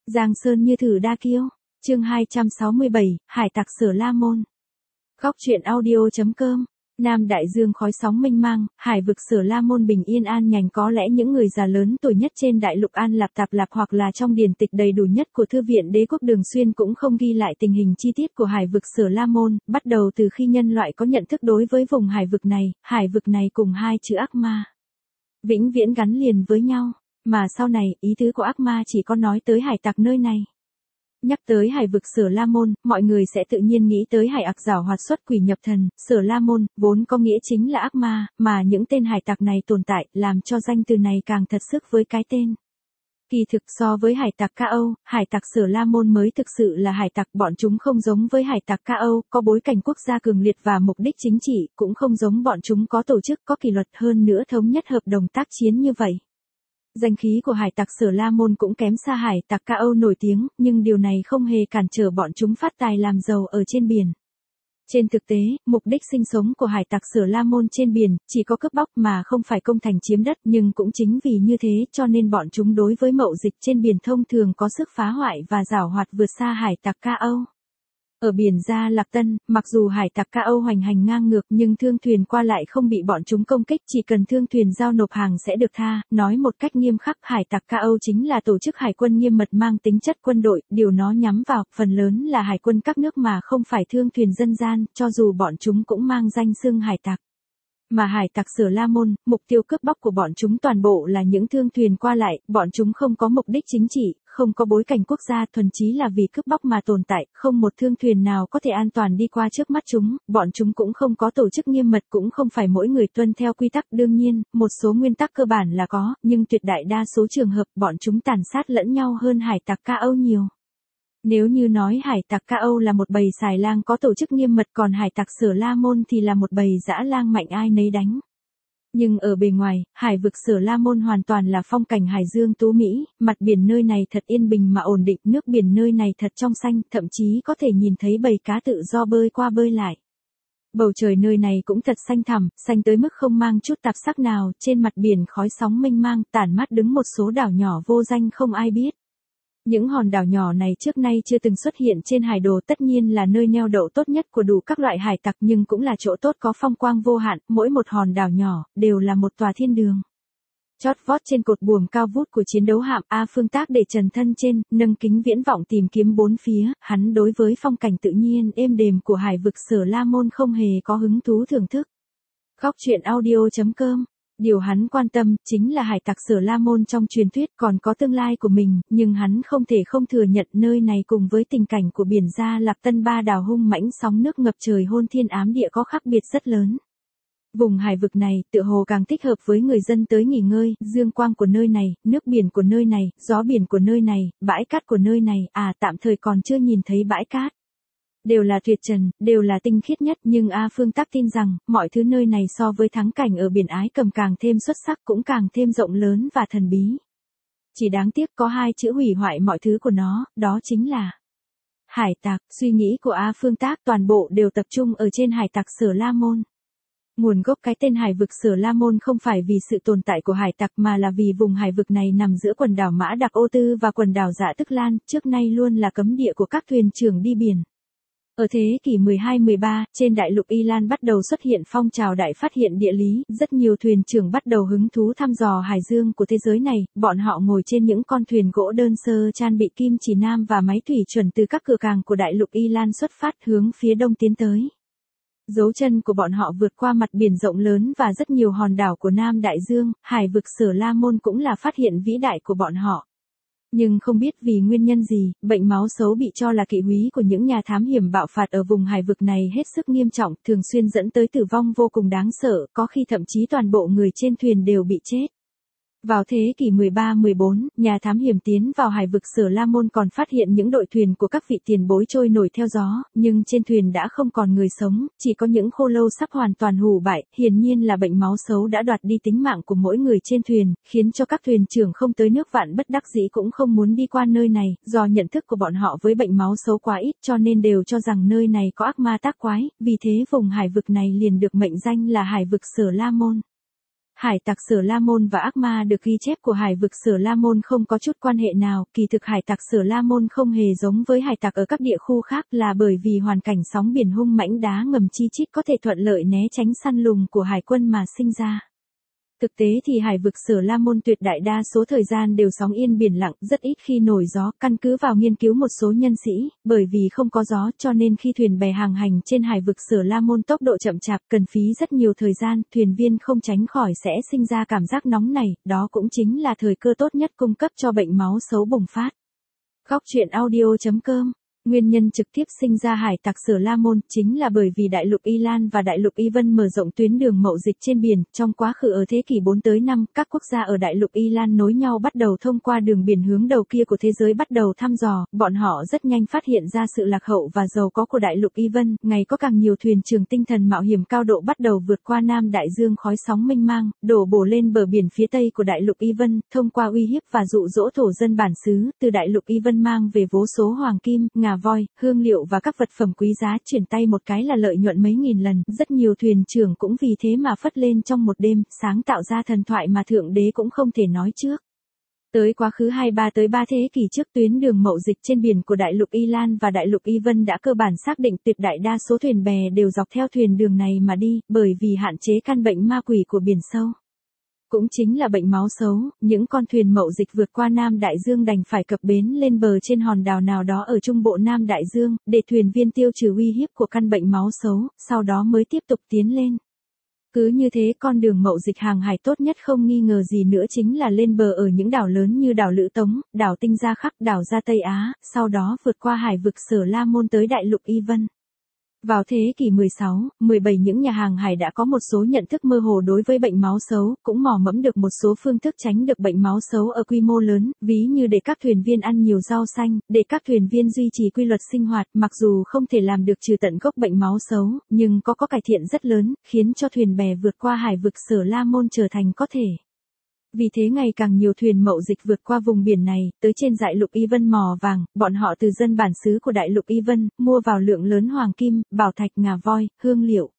Giang sơn như thử đa kiêu. Chương 267, Hải tặc Sở La Môn. Góc truyện audio.com. Nam Đại Dương khói sóng mênh mang, hải vực Sở La Môn bình yên an nhàn, có lẽ những người già lớn tuổi nhất trên đại lục An Lạp Tạp Lạp hoặc là trong điển tịch đầy đủ nhất của Thư viện Đế quốc Đường Xuyên cũng không ghi lại tình hình chi tiết của hải vực Sở La Môn, bắt đầu từ khi nhân loại có nhận thức đối với vùng hải vực này cùng hai chữ ác ma vĩnh viễn gắn liền với nhau, mà sau này ý tứ của ác ma chỉ có nói tới hải tặc nơi này. Nhắc tới hải vực Sở La Môn, mọi người sẽ tự nhiên nghĩ tới hải ặc giảo hoạt xuất quỷ nhập thần. Sở La Môn vốn có nghĩa chính là ác ma, mà những tên hải tặc này tồn tại làm cho danh từ này càng thật sức với cái tên. Kỳ thực so với hải tặc Ca Âu, hải tặc Sở La Môn mới thực sự là hải tặc. Bọn chúng không giống với hải tặc Ca Âu, có bối cảnh quốc gia cường liệt và mục đích chính trị, cũng không giống bọn chúng có tổ chức, có kỷ luật, hơn nữa thống nhất hợp đồng tác chiến như vậy. Danh khí của hải tặc Sở La Môn cũng kém xa hải tặc Ca Âu nổi tiếng, nhưng điều này không hề cản trở bọn chúng phát tài làm giàu ở trên biển. Trên thực tế, mục đích sinh sống của hải tặc Sở La Môn trên biển chỉ có cướp bóc mà không phải công thành chiếm đất, nhưng cũng chính vì như thế cho nên bọn chúng đối với mậu dịch trên biển thông thường có sức phá hoại và giảo hoạt vượt xa hải tặc Ca Âu. Ở biển Gia Lạc Tân, mặc dù hải tặc Ca Âu hoành hành ngang ngược nhưng thương thuyền qua lại không bị bọn chúng công kích, chỉ cần thương thuyền giao nộp hàng sẽ được tha. Nói một cách nghiêm khắc, hải tặc Ca Âu chính là tổ chức hải quân nghiêm mật mang tính chất quân đội, điều nó nhắm vào phần lớn là hải quân các nước mà không phải thương thuyền dân gian, cho dù bọn chúng cũng mang danh xưng hải tặc. Mà hải tặc Sở La Môn, mục tiêu cướp bóc của bọn chúng toàn bộ là những thương thuyền qua lại, bọn chúng không có mục đích chính trị, không có bối cảnh quốc gia, thuần chí là vì cướp bóc mà tồn tại, không một thương thuyền nào có thể an toàn đi qua trước mắt chúng, bọn chúng cũng không có tổ chức nghiêm mật, cũng không phải mỗi người tuân theo quy tắc. Đương nhiên, một số nguyên tắc cơ bản là có, nhưng tuyệt đại đa số trường hợp bọn chúng tàn sát lẫn nhau hơn hải tặc Ca Âu nhiều. Nếu như nói hải tặc Ca Âu là một bầy xài lang có tổ chức nghiêm mật, còn hải tặc Sở La Môn thì là một bầy dã lang mạnh ai nấy đánh. Nhưng ở bề ngoài, hải vực Sở La Môn hoàn toàn là phong cảnh hải dương tú mỹ, mặt biển nơi này thật yên bình mà ổn định, nước biển nơi này thật trong xanh, thậm chí có thể nhìn thấy bầy cá tự do bơi qua bơi lại. Bầu trời nơi này cũng thật xanh thẳm, xanh tới mức không mang chút tạp sắc nào, trên mặt biển khói sóng mênh mang, tản mát đứng một số đảo nhỏ vô danh không ai biết. Những hòn đảo nhỏ này trước nay chưa từng xuất hiện trên hải đồ, tất nhiên là nơi neo đậu tốt nhất của đủ các loại hải tặc, nhưng cũng là chỗ tốt có phong quang vô hạn, mỗi một hòn đảo nhỏ đều là một tòa thiên đường. Chót vót trên cột buồm cao vút của chiến đấu hạm, A Phương Tác để trần thân trên, nâng kính viễn vọng tìm kiếm bốn phía, hắn đối với phong cảnh tự nhiên êm đềm của hải vực Sở La Môn không hề có hứng thú thưởng thức. Góc truyện audio.com. Điều hắn quan tâm chính là hải tặc Sở La Môn trong truyền thuyết còn có tương lai của mình, nhưng hắn không thể không thừa nhận nơi này cùng với tình cảnh của biển Gia Lạc Tân ba đảo hung mãnh sóng nước ngập trời hôn thiên ám địa có khác biệt rất lớn. Vùng hải vực này tựa hồ càng thích hợp với người dân tới nghỉ ngơi, dương quang của nơi này, nước biển của nơi này, gió biển của nơi này, bãi cát của nơi này, tạm thời còn chưa nhìn thấy bãi cát. Đều là tuyệt trần, đều là tinh khiết nhất, nhưng A Phương Tác tin rằng, mọi thứ nơi này so với thắng cảnh ở biển Ái Cầm càng thêm xuất sắc, cũng càng thêm rộng lớn và thần bí. Chỉ đáng tiếc có hai chữ hủy hoại mọi thứ của nó, đó chính là hải tặc. Suy nghĩ của A Phương Tác toàn bộ đều tập trung ở trên hải tặc Sở La Môn. Nguồn gốc cái tên hải vực Sở La Môn không phải vì sự tồn tại của hải tặc mà là vì vùng hải vực này nằm giữa quần đảo Mã Đặc Ô Tư và quần đảo Dạ Tức Lan, trước nay luôn là cấm địa của các thuyền trưởng đi biển. Ở thế kỷ 12-13, trên đại lục Y Lan bắt đầu xuất hiện phong trào đại phát hiện địa lý, rất nhiều thuyền trưởng bắt đầu hứng thú thăm dò hải dương của thế giới này, bọn họ ngồi trên những con thuyền gỗ đơn sơ trang bị kim chỉ nam và máy thủy chuẩn từ các cửa cảng của đại lục Y Lan xuất phát hướng phía đông tiến tới. Dấu chân của bọn họ vượt qua mặt biển rộng lớn và rất nhiều hòn đảo của Nam Đại Dương, hải vực Sở La Môn cũng là phát hiện vĩ đại của bọn họ. Nhưng không biết vì nguyên nhân gì, bệnh máu xấu bị cho là kỵ húy của những nhà thám hiểm bạo phạt ở vùng hải vực này hết sức nghiêm trọng, thường xuyên dẫn tới tử vong vô cùng đáng sợ, có khi thậm chí toàn bộ người trên thuyền đều bị chết. Vào thế kỷ 13-14, nhà thám hiểm tiến vào hải vực Sở La Môn còn phát hiện những đội thuyền của các vị tiền bối trôi nổi theo gió, nhưng trên thuyền đã không còn người sống, chỉ có những khô lâu sắp hoàn toàn hủ bại, hiển nhiên là bệnh máu xấu đã đoạt đi tính mạng của mỗi người trên thuyền, khiến cho các thuyền trưởng không tới nước vạn bất đắc dĩ cũng không muốn đi qua nơi này, do nhận thức của bọn họ với bệnh máu xấu quá ít cho nên đều cho rằng nơi này có ác ma tác quái, vì thế vùng hải vực này liền được mệnh danh là hải vực Sở La Môn. Hải tặc Sở La Môn và ác ma được ghi chép của hải vực Sở La Môn không có chút quan hệ nào, kỳ thực hải tặc Sở La Môn không hề giống với hải tặc ở các địa khu khác là bởi vì hoàn cảnh sóng biển hung mãnh đá ngầm chi chít có thể thuận lợi né tránh săn lùng của hải quân mà sinh ra. Thực tế thì hải vực Sở La Môn tuyệt đại đa số thời gian đều sóng yên biển lặng, rất ít khi nổi gió, căn cứ vào nghiên cứu một số nhân sĩ, bởi vì không có gió cho nên khi thuyền bè hàng hành trên hải vực Sở La Môn tốc độ chậm chạp cần phí rất nhiều thời gian, thuyền viên không tránh khỏi sẽ sinh ra cảm giác nóng này, đó cũng chính là thời cơ tốt nhất cung cấp cho bệnh máu xấu bùng phát. Góc truyện audio.com. Nguyên nhân trực tiếp sinh ra hải tặc Sở La Môn chính là bởi vì đại lục Y Lan và đại lục Y Vân mở rộng tuyến đường mậu dịch trên biển, trong quá khứ ở thế kỷ 4 tới 5, các quốc gia ở đại lục Y Lan nối nhau bắt đầu thông qua đường biển hướng đầu kia của thế giới bắt đầu thăm dò, bọn họ rất nhanh phát hiện ra sự lạc hậu và giàu có của đại lục Y Vân, ngày có càng nhiều thuyền trường tinh thần mạo hiểm cao độ bắt đầu vượt qua Nam Đại Dương khói sóng mênh mang, đổ bổ lên bờ biển phía tây của đại lục Y Vân, thông qua uy hiếp và dụ dỗ thổ dân bản xứ, từ đại lục Y Vân mang về vô số hoàng kim, ngà voi, hương liệu và các vật phẩm quý giá chuyển tay một cái là lợi nhuận mấy nghìn lần, rất nhiều thuyền trưởng cũng vì thế mà phất lên trong một đêm, sáng tạo ra thần thoại mà thượng đế cũng không thể nói trước. Tới quá khứ 23 tới 3 thế kỷ trước, tuyến đường mậu dịch trên biển của đại lục Y Lan và đại lục Y Vân đã cơ bản xác định, tuyệt đại đa số thuyền bè đều dọc theo thuyền đường này mà đi, bởi vì hạn chế căn bệnh ma quỷ của biển sâu. Cũng chính là bệnh máu xấu, những con thuyền mậu dịch vượt qua Nam Đại Dương đành phải cập bến lên bờ trên hòn đảo nào đó ở trung bộ Nam Đại Dương, để thuyền viên tiêu trừ uy hiếp của căn bệnh máu xấu, sau đó mới tiếp tục tiến lên. Cứ như thế con đường mậu dịch hàng hải tốt nhất không nghi ngờ gì nữa chính là lên bờ ở những đảo lớn như đảo Lữ Tống, đảo Tinh Gia Khắc, đảo Gia Tây Á, sau đó vượt qua hải vực Sở La Môn tới đại lục Y Vân. Vào thế kỷ 16, 17 những nhà hàng hải đã có một số nhận thức mơ hồ đối với bệnh máu xấu, cũng mò mẫm được một số phương thức tránh được bệnh máu xấu ở quy mô lớn, ví như để các thuyền viên ăn nhiều rau xanh, để các thuyền viên duy trì quy luật sinh hoạt, mặc dù không thể làm được trừ tận gốc bệnh máu xấu, nhưng có cải thiện rất lớn, khiến cho thuyền bè vượt qua hải vực Sở La Môn trở thành có thể. Vì thế ngày càng nhiều thuyền mậu dịch vượt qua vùng biển này, tới trên đại lục Y Vân mò vàng, bọn họ từ dân bản xứ của đại lục Y Vân, mua vào lượng lớn hoàng kim, bảo thạch, ngà voi, hương liệu.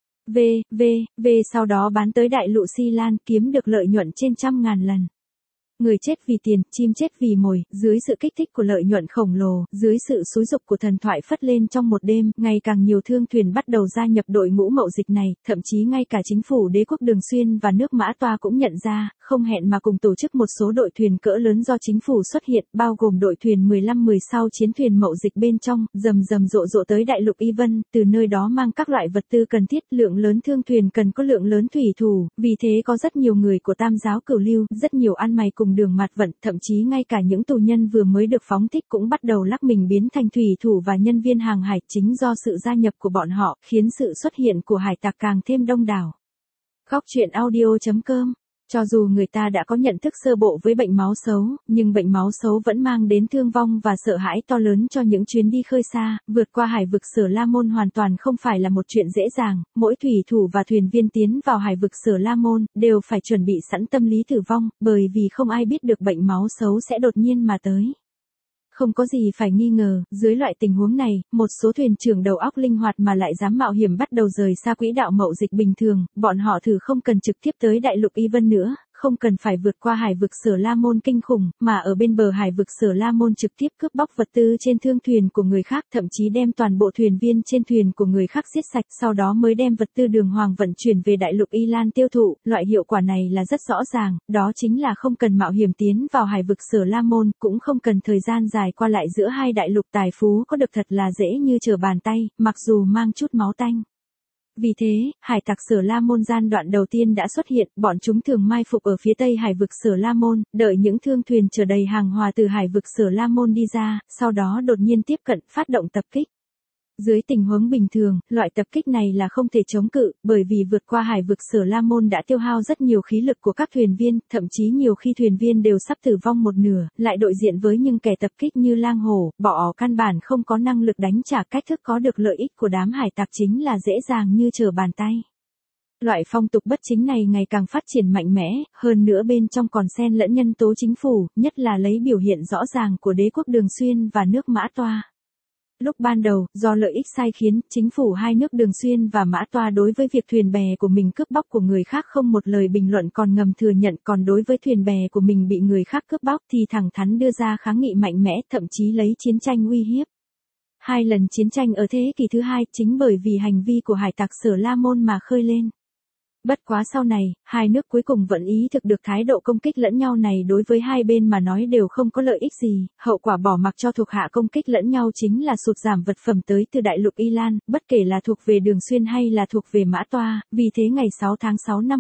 Sau đó bán tới đại lục Xi Lan, kiếm được lợi nhuận trên 100.000 lần. Người chết vì tiền, chim chết vì mồi, dưới sự kích thích của lợi nhuận khổng lồ, dưới sự xúi dục của thần thoại phất lên trong một đêm, ngày càng nhiều thương thuyền bắt đầu gia nhập đội ngũ mậu dịch này, thậm chí ngay cả chính phủ đế quốc Đường Xuyên và nước Mã Toa cũng nhận ra, không hẹn mà cùng tổ chức một số đội thuyền cỡ lớn do chính phủ xuất hiện, bao gồm đội thuyền 15-10 sau chiến thuyền mậu dịch bên trong, rầm rộ tới đại lục Y Vân, từ nơi đó mang các loại vật tư cần thiết, lượng lớn thương thuyền cần có lượng lớn thủy thủ, vì thế có rất nhiều người của Tam giáo Cửu Lưu, rất nhiều ăn mày cùng đường mặt vận, thậm chí ngay cả những tù nhân vừa mới được phóng thích cũng bắt đầu lắc mình biến thành thủy thủ và nhân viên hàng hải, chính do sự gia nhập của bọn họ, khiến sự xuất hiện của hải tặc càng thêm đông đảo. Góc truyện audio.com. Cho dù người ta đã có nhận thức sơ bộ với bệnh máu xấu, nhưng bệnh máu xấu vẫn mang đến thương vong và sợ hãi to lớn cho những chuyến đi khơi xa, vượt qua hải vực Sở La Môn hoàn toàn không phải là một chuyện dễ dàng, mỗi thủy thủ và thuyền viên tiến vào hải vực Sở La Môn, đều phải chuẩn bị sẵn tâm lý tử vong, bởi vì không ai biết được bệnh máu xấu sẽ đột nhiên mà tới. Không có gì phải nghi ngờ, dưới loại tình huống này, một số thuyền trưởng đầu óc linh hoạt mà lại dám mạo hiểm bắt đầu rời xa quỹ đạo mậu dịch bình thường, bọn họ thử không cần trực tiếp tới đại lục Y Vân nữa, không cần phải vượt qua hải vực Sở La Môn kinh khủng, mà ở bên bờ hải vực Sở La Môn trực tiếp cướp bóc vật tư trên thương thuyền của người khác, thậm chí đem toàn bộ thuyền viên trên thuyền của người khác giết sạch, sau đó mới đem vật tư đường hoàng vận chuyển về đại lục Y Lan tiêu thụ. Loại hiệu quả này là rất rõ ràng, đó chính là không cần mạo hiểm tiến vào hải vực Sở La Môn, cũng không cần thời gian dài qua lại giữa hai đại lục, tài phú có được thật là dễ như trở bàn tay, mặc dù mang chút máu tanh. Vì thế, hải tặc Sở La Môn gian đoạn đầu tiên đã xuất hiện, bọn chúng thường mai phục ở phía tây hải vực Sở La Môn, đợi những thương thuyền chở đầy hàng hóa từ hải vực Sở La Môn đi ra, sau đó đột nhiên tiếp cận, phát động tập kích. Dưới tình huống bình thường, loại tập kích này là không thể chống cự, bởi vì vượt qua hải vực Sở La Môn đã tiêu hao rất nhiều khí lực của các thuyền viên, thậm chí nhiều khi thuyền viên đều sắp tử vong một nửa, lại đối diện với những kẻ tập kích như lang hổ, bọ căn bản không có năng lực đánh trả. Cách thức có được lợi ích của đám hải tặc chính là dễ dàng như trở bàn tay. Loại phong tục bất chính này ngày càng phát triển mạnh mẽ, hơn nữa bên trong còn xen lẫn nhân tố chính phủ, nhất là lấy biểu hiện rõ ràng của đế quốc Đường Xuyên và nước Mã Toa. Lúc ban đầu, do lợi ích sai khiến, chính phủ hai nước Đường Xuyên và Mã Toa đối với việc thuyền bè của mình cướp bóc của người khác không một lời bình luận còn ngầm thừa nhận, còn đối với thuyền bè của mình bị người khác cướp bóc thì thẳng thắn đưa ra kháng nghị mạnh mẽ, thậm chí lấy chiến tranh uy hiếp. Hai lần chiến tranh ở thế kỷ thứ hai chính bởi vì hành vi của hải tặc Sở La Môn mà khơi lên. Bất quá sau này, hai nước cuối cùng vẫn ý thực được thái độ công kích lẫn nhau này đối với hai bên mà nói đều không có lợi ích gì, hậu quả bỏ mặc cho thuộc hạ công kích lẫn nhau chính là sụt giảm vật phẩm tới từ đại lục Y Lan, bất kể là thuộc về Đường Xuyên hay là thuộc về Mã Toa, vì thế ngày 6 tháng 6 năm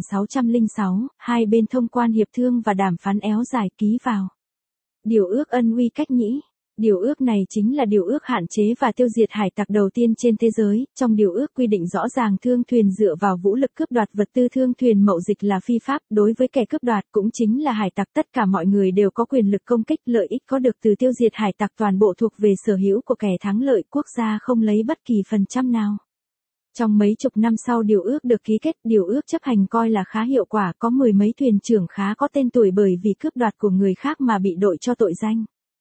1606, hai bên thông quan hiệp thương và đàm phán éo dài ký vào. Điều ước Ân Uy Cách Nhĩ. Điều ước này chính là điều ước hạn chế và tiêu diệt hải tặc đầu tiên trên thế giới, trong điều ước quy định rõ ràng thương thuyền dựa vào vũ lực cướp đoạt vật tư thương thuyền mậu dịch là phi pháp, đối với kẻ cướp đoạt cũng chính là hải tặc tất cả mọi người đều có quyền lực công kích, lợi ích có được từ tiêu diệt hải tặc toàn bộ thuộc về sở hữu của kẻ thắng lợi, quốc gia không lấy bất kỳ phần trăm nào. Trong mấy chục năm sau điều ước được ký kết, điều ước chấp hành coi là khá hiệu quả, có mười mấy thuyền trưởng khá có tên tuổi bởi vì cướp đoạt của người khác mà bị đội cho tội danh.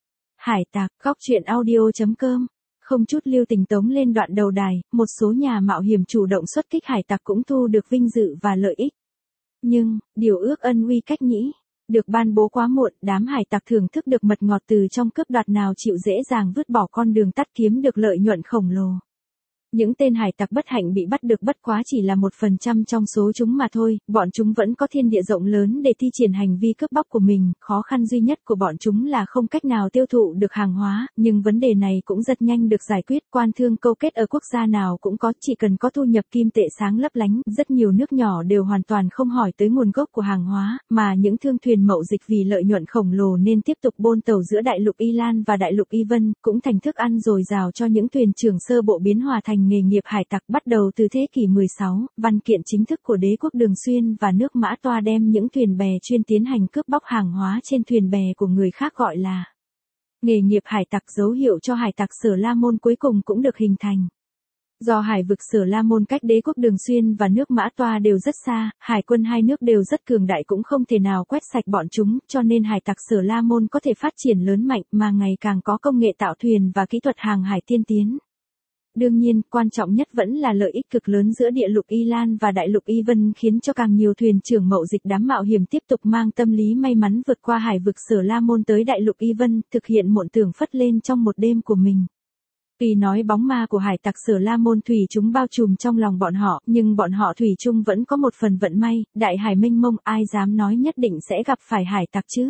Hải tặc, góc truyện audio.com. Không chút lưu tình tống lên đoạn đầu đài, một số nhà mạo hiểm chủ động xuất kích hải tặc cũng thu được vinh dự và lợi ích. Nhưng, điều ước Ân Uy Cách Nhĩ được ban bố quá muộn, đám hải tặc thưởng thức được mật ngọt từ trong cướp đoạt nào chịu dễ dàng vứt bỏ con đường tắt kiếm được lợi nhuận khổng lồ. Những tên hải tặc bất hạnh bị bắt được bất quá chỉ là 1% trong số chúng mà thôi, bọn chúng vẫn có thiên địa rộng lớn để thi triển hành vi cướp bóc của mình, khó khăn duy nhất của bọn chúng là không cách nào tiêu thụ được hàng hóa, nhưng vấn đề này cũng rất nhanh được giải quyết, quan thương câu kết ở quốc gia nào cũng có, chỉ cần có thu nhập kim tệ sáng lấp lánh, rất nhiều nước nhỏ đều hoàn toàn không hỏi tới nguồn gốc của hàng hóa, mà những thương thuyền mậu dịch vì lợi nhuận khổng lồ nên tiếp tục bôn tàu giữa đại lục Y Lan và đại lục Y Vân, cũng thành thức ăn dồi dào cho những thuyền trưởng sơ bộ biến hòa thành nghề nghiệp hải tặc. Bắt đầu từ thế kỷ 16, văn kiện chính thức của đế quốc Đường Xuyên và nước Mã Toa đem những thuyền bè chuyên tiến hành cướp bóc hàng hóa trên thuyền bè của người khác gọi là nghề nghiệp hải tặc, dấu hiệu cho hải tặc Sở La Môn cuối cùng cũng được hình thành. Do hải vực Sở La Môn cách đế quốc Đường Xuyên và nước Mã Toa đều rất xa, hải quân hai nước đều rất cường đại cũng không thể nào quét sạch bọn chúng, cho nên hải tặc Sở La Môn có thể phát triển lớn mạnh mà ngày càng có công nghệ tạo thuyền và kỹ thuật hàng hải tiên tiến. Đương nhiên, quan trọng nhất vẫn là lợi ích cực lớn giữa địa lục Y Lan và đại lục Y Vân khiến cho càng nhiều thuyền trưởng mậu dịch đám mạo hiểm tiếp tục mang tâm lý may mắn vượt qua hải vực Sở La Môn tới đại lục Y Vân, thực hiện mộng tưởng phất lên trong một đêm của mình. Tuy nói bóng ma của hải tặc Sở La Môn thủy chúng bao trùm trong lòng bọn họ, nhưng bọn họ thủy chung vẫn có một phần vận may, đại hải mênh mông, ai dám nói nhất định sẽ gặp phải hải tặc chứ?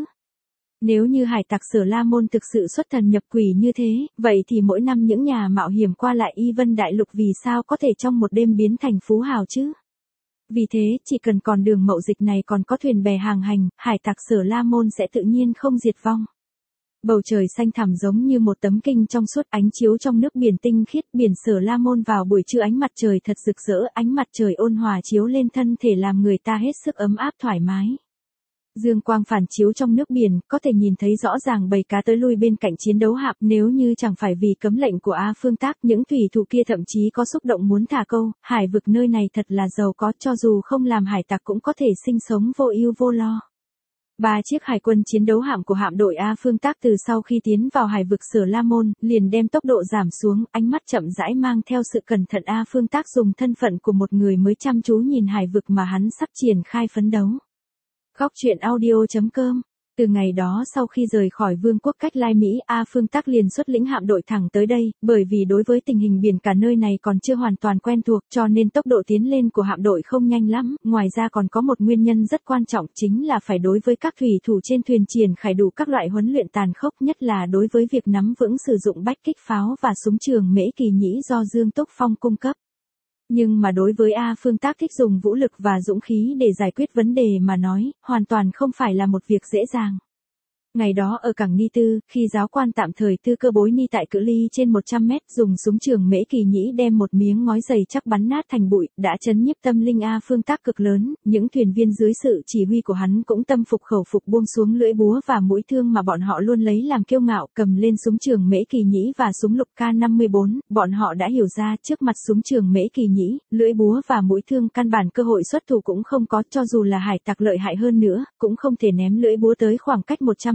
Nếu như hải tặc Sở La Môn thực sự xuất thần nhập quỷ như thế, vậy thì mỗi năm những nhà mạo hiểm qua lại Y Vân đại lục vì sao có thể trong một đêm biến thành phú hào chứ? Vì thế, chỉ cần còn đường mậu dịch này còn có thuyền bè hàng hành, hải tặc Sở La Môn sẽ tự nhiên không diệt vong. Bầu trời xanh thẳm giống như một tấm kinh trong suốt, ánh chiếu trong nước biển tinh khiết, biển Sở La Môn vào buổi trưa ánh mặt trời thật rực rỡ, ánh mặt trời ôn hòa chiếu lên thân thể làm người ta hết sức ấm áp thoải mái. Dương quang phản chiếu trong nước biển, có thể nhìn thấy rõ ràng bầy cá tới lui bên cạnh chiến đấu hạm, nếu như chẳng phải vì cấm lệnh của A Phương Tác, những thủy thủ kia thậm chí có xúc động muốn thả câu, hải vực nơi này thật là giàu có, cho dù không làm hải tặc cũng có thể sinh sống vô ưu vô lo. 3 chiếc hải quân chiến đấu hạm của hạm đội A Phương Tác từ sau khi tiến vào hải vực Sở La Môn, liền đem tốc độ giảm xuống, ánh mắt chậm rãi mang theo sự cẩn thận. A Phương Tác dùng thân phận của một người mới chăm chú nhìn hải vực mà hắn sắp triển khai phấn đấu. Góc truyện audio.com. Từ ngày đó sau khi rời khỏi vương quốc cách Lai Mỹ, A Phương Tác liền xuất lĩnh hạm đội thẳng tới đây, bởi vì đối với tình hình biển cả nơi này còn chưa hoàn toàn quen thuộc cho nên tốc độ tiến lên của hạm đội không nhanh lắm, ngoài ra còn có một nguyên nhân rất quan trọng chính là phải đối với các thủy thủ trên thuyền triển khai đủ các loại huấn luyện tàn khốc, nhất là đối với việc nắm vững sử dụng bách kích pháo và súng trường Mễ Kỳ Nhĩ do Dương Túc Phong cung cấp. Nhưng mà đối với A Phương Tác thích dùng vũ lực và dũng khí để giải quyết vấn đề mà nói, hoàn toàn không phải là một việc dễ dàng. Ngày đó ở cảng Ni Tư, khi giáo quan tạm thời Tư Cơ Bối Ni tại cự ly trên 100 mét dùng súng trường Mễ Kỳ Nhĩ đem một miếng ngói dày chắc bắn nát thành bụi, đã chấn nhiếp tâm linh A Phương Tác cực lớn, những thuyền viên dưới sự chỉ huy của hắn cũng tâm phục khẩu phục buông xuống lưỡi búa và mũi thương mà bọn họ luôn lấy làm kiêu ngạo, cầm lên súng trường Mễ Kỳ Nhĩ và súng lục K54, bọn họ đã hiểu ra trước mặt súng trường Mễ Kỳ Nhĩ, lưỡi búa và mũi thương căn bản cơ hội xuất thủ cũng không có, cho dù là hải tặc lợi hại hơn nữa, cũng không thể ném lưỡi búa tới khoảng cách 100 mét.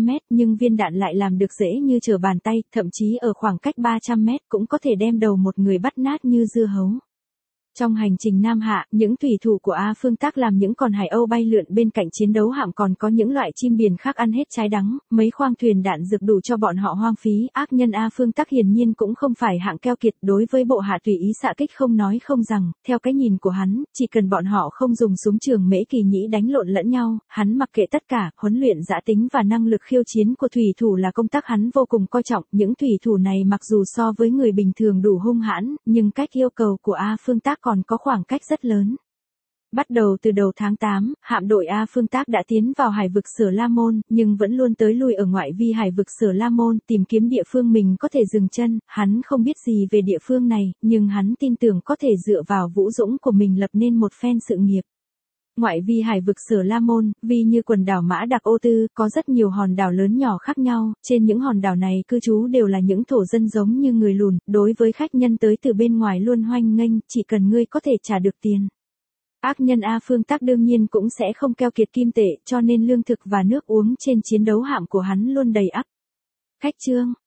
mét, nhưng viên đạn lại làm được dễ như trở bàn tay, thậm chí ở khoảng cách 300 mét cũng có thể đem đầu một người bắt nát như dưa hấu. Trong hành trình Nam Hạ, những thủy thủ của A Phương Tác làm những con hải âu bay lượn bên cạnh chiến đấu hạm, còn có những loại chim biển khác ăn hết trái đắng, mấy khoang thuyền đạn dược đủ cho bọn họ hoang phí. Ác nhân A Phương Tác hiển nhiên cũng không phải hạng keo kiệt, đối với bộ hạ tùy ý xạ kích không nói không rằng, theo cái nhìn của hắn, chỉ cần bọn họ không dùng súng trường Mễ Kỳ Nhĩ đánh lộn lẫn nhau, hắn mặc kệ tất cả. Huấn luyện dã tính và năng lực khiêu chiến của thủy thủ là công tác hắn vô cùng coi trọng. Những thủy thủ này mặc dù so với người bình thường đủ hung hãn, nhưng cách yêu cầu của A Phương Tác còn có khoảng cách rất lớn. Bắt đầu từ đầu tháng 8, hạm đội A Phương Tác đã tiến vào hải vực Sở La Môn, nhưng vẫn luôn tới lui ở ngoại vi hải vực Sở La Môn, tìm kiếm địa phương mình có thể dừng chân. Hắn không biết gì về địa phương này, nhưng hắn tin tưởng có thể dựa vào vũ dũng của mình lập nên một phen sự nghiệp. Ngoại vi hải vực Sở La Môn, vì như quần đảo Mã Đặc Ô Tư, có rất nhiều hòn đảo lớn nhỏ khác nhau, trên những hòn đảo này cư trú đều là những thổ dân giống như người lùn, đối với khách nhân tới từ bên ngoài luôn hoan nghênh, chỉ cần ngươi có thể trả được tiền. Ác nhân A Phương Tác đương nhiên cũng sẽ không keo kiệt kim tệ, cho nên lương thực và nước uống trên chiến đấu hạm của hắn luôn đầy ắp. Khách trương,